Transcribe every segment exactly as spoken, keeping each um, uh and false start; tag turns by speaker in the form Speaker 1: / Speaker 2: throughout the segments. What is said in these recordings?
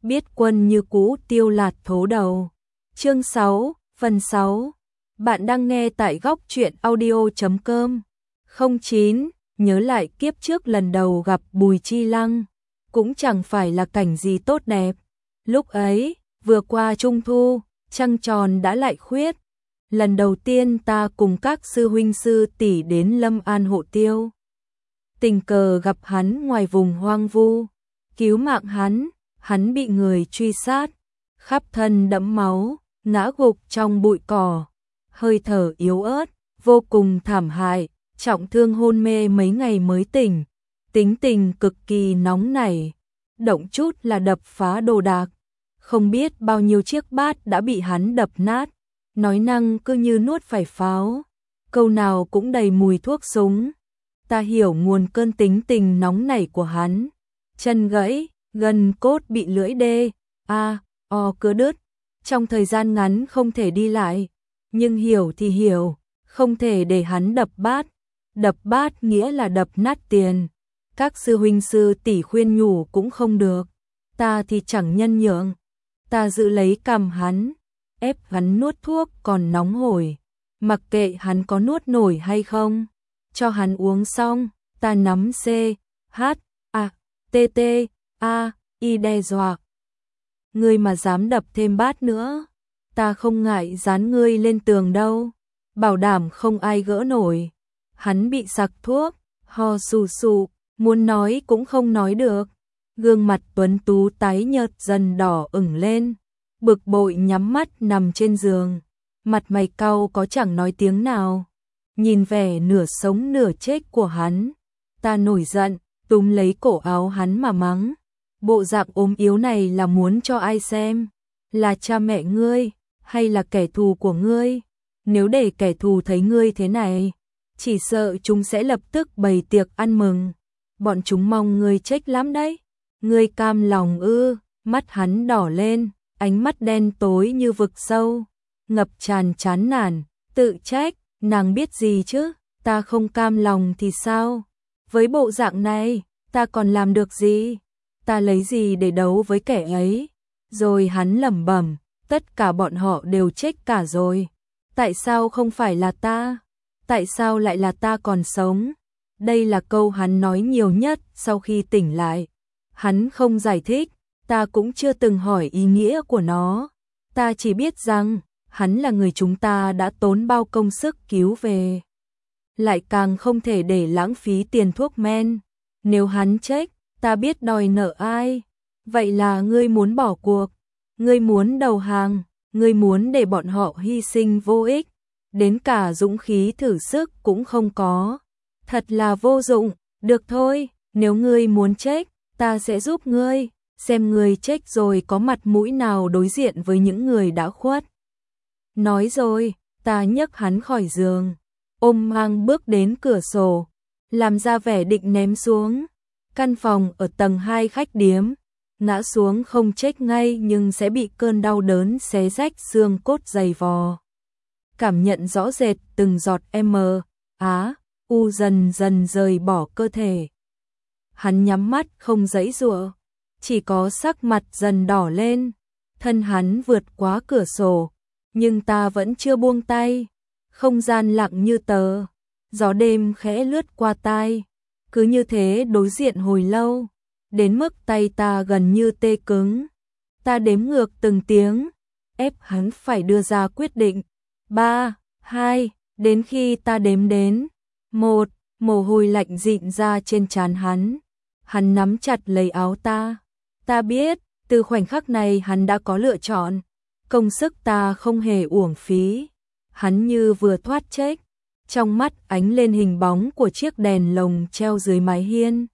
Speaker 1: biết quân như cũ tiêu lạt thố đầu. Chương sáu, phần sáu. Bạn đang nghe tại góc truyện audio chấm com. không chín, nhớ lại kiếp trước lần đầu gặp Bùi Chi Lăng, cũng chẳng phải là cảnh gì tốt đẹp. Lúc ấy, vừa qua Trung Thu, trăng tròn đã lại khuyết. Lần đầu tiên ta cùng các sư huynh sư tỷ đến Lâm An hộ tiêu. Tình cờ gặp hắn ngoài vùng hoang vu, cứu mạng hắn, hắn bị người truy sát, khắp thân đẫm máu, ngã gục trong bụi cỏ, hơi thở yếu ớt, vô cùng thảm hại, trọng thương hôn mê mấy ngày mới tỉnh, tính tình cực kỳ nóng nảy, động chút là đập phá đồ đạc, không biết bao nhiêu chiếc bát đã bị hắn đập nát, nói năng cứ như nuốt phải pháo, câu nào cũng đầy mùi thuốc súng. Ta hiểu nguồn cơn tính tình nóng nảy của hắn, chân gãy, gân cốt bị lưỡi đê, a, o cứa đứt, trong thời gian ngắn không thể đi lại, nhưng hiểu thì hiểu, không thể để hắn đập bát, đập bát nghĩa là đập nát tiền, các sư huynh sư tỷ khuyên nhủ cũng không được, ta thì chẳng nhân nhượng, ta giữ lấy cằm hắn, ép hắn nuốt thuốc còn nóng hổi, mặc kệ hắn có nuốt nổi hay không. Cho hắn uống xong, ta nắm C, H, A, T, T, A, I đe dọa. Ngươi mà dám đập thêm bát nữa, ta không ngại dán ngươi lên tường đâu, bảo đảm không ai gỡ nổi. Hắn bị sặc thuốc, ho sù sù, muốn nói cũng không nói được. Gương mặt tuấn tú tái nhợt dần đỏ ửng lên, bực bội nhắm mắt nằm trên giường, mặt mày cau có chẳng nói tiếng nào. Nhìn vẻ nửa sống nửa chết của hắn, ta nổi giận, túm lấy cổ áo hắn mà mắng. Bộ dạng ốm yếu này là muốn cho ai xem? Là cha mẹ ngươi, hay là kẻ thù của ngươi? Nếu để kẻ thù thấy ngươi thế này, chỉ sợ chúng sẽ lập tức bày tiệc ăn mừng. Bọn chúng mong ngươi chết lắm đấy. Ngươi cam lòng ư? Mắt hắn đỏ lên, ánh mắt đen tối như vực sâu, ngập tràn chán nản, tự trách. Nàng biết gì chứ, ta không cam lòng thì sao? Với bộ dạng này, ta còn làm được gì? Ta lấy gì để đấu với kẻ ấy? Rồi hắn lẩm bẩm, tất cả bọn họ đều chết cả rồi. Tại sao không phải là ta? Tại sao lại là ta còn sống? Đây là câu hắn nói nhiều nhất sau khi tỉnh lại. Hắn không giải thích, ta cũng chưa từng hỏi ý nghĩa của nó. Ta chỉ biết rằng, hắn là người chúng ta đã tốn bao công sức cứu về. Lại càng không thể để lãng phí tiền thuốc men. Nếu hắn chết, ta biết đòi nợ ai. Vậy là ngươi muốn bỏ cuộc, ngươi muốn đầu hàng, ngươi muốn để bọn họ hy sinh vô ích. Đến cả dũng khí thử sức cũng không có. Thật là vô dụng, được thôi, nếu ngươi muốn chết, ta sẽ giúp ngươi. Xem ngươi chết rồi có mặt mũi nào đối diện với những người đã khuất. Nói rồi, ta nhấc hắn khỏi giường, ôm mang bước đến cửa sổ, làm ra vẻ định ném xuống. Căn phòng ở tầng hai khách điếm, ngã xuống không chết ngay nhưng sẽ bị cơn đau đớn xé rách xương cốt dày vò. Cảm nhận rõ rệt từng giọt M, Á, U dần dần rời bỏ cơ thể. Hắn nhắm mắt không giãy giụa, chỉ có sắc mặt dần đỏ lên, thân hắn vượt quá cửa sổ. Nhưng ta vẫn chưa buông tay, không gian lặng như tờ, gió đêm khẽ lướt qua tai, cứ như thế đối diện hồi lâu, đến mức tay ta gần như tê cứng. Ta đếm ngược từng tiếng, ép hắn phải đưa ra quyết định. Ba, hai, đến khi ta đếm đến, một, mồ hôi lạnh rịn ra trên trán hắn. Hắn nắm chặt lấy áo ta. Ta biết, từ khoảnh khắc này hắn đã có lựa chọn. Công sức ta không hề uổng phí. Hắn như vừa thoát chết. Trong mắt ánh lên hình bóng của chiếc đèn lồng treo dưới mái hiên.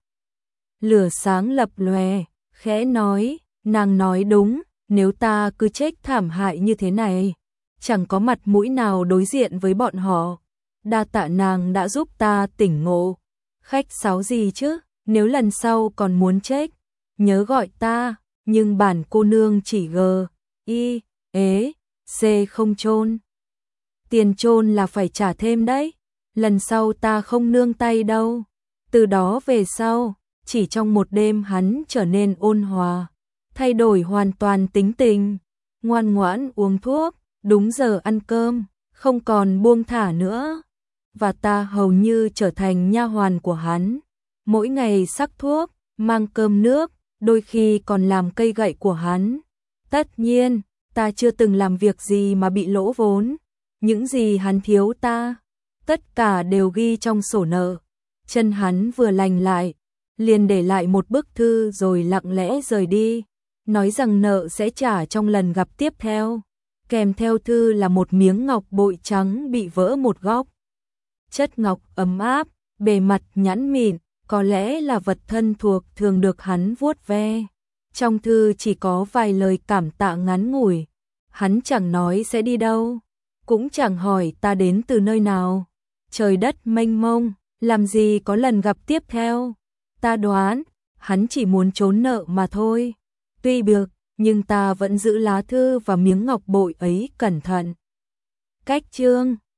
Speaker 1: Lửa sáng lập lòe, khẽ nói, nàng nói đúng, nếu ta cứ chết thảm hại như thế này, chẳng có mặt mũi nào đối diện với bọn họ. Đa tạ nàng đã giúp ta tỉnh ngộ. Khách sáo gì chứ, nếu lần sau còn muốn chết, nhớ gọi ta, nhưng bản cô nương chỉ G, I, ế, C không chôn. Tiền chôn là phải trả thêm đấy, lần sau ta không nương tay đâu. Từ đó về sau, chỉ trong một đêm hắn trở nên ôn hòa, thay đổi hoàn toàn tính tình, ngoan ngoãn uống thuốc, đúng giờ ăn cơm, không còn buông thả nữa. Và ta hầu như trở thành nha hoàn của hắn, mỗi ngày sắc thuốc, mang cơm nước, đôi khi còn làm cây gậy của hắn. Tất nhiên, ta chưa từng làm việc gì mà bị lỗ vốn, những gì hắn thiếu ta, tất cả đều ghi trong sổ nợ. Chân hắn vừa lành lại, liền để lại một bức thư rồi lặng lẽ rời đi, nói rằng nợ sẽ trả trong lần gặp tiếp theo. Kèm theo thư là một miếng ngọc bội trắng bị vỡ một góc. Chất ngọc ấm áp, bề mặt nhẵn mịn, có lẽ là vật thân thuộc thường được hắn vuốt ve. Trong thư chỉ có vài lời cảm tạ ngắn ngủi, hắn chẳng nói sẽ đi đâu, cũng chẳng hỏi ta đến từ nơi nào. Trời đất mênh mông, làm gì có lần gặp tiếp theo. Ta đoán, hắn chỉ muốn trốn nợ mà thôi. Tuy bực, nhưng ta vẫn giữ lá thư và miếng ngọc bội ấy cẩn thận. Cách chương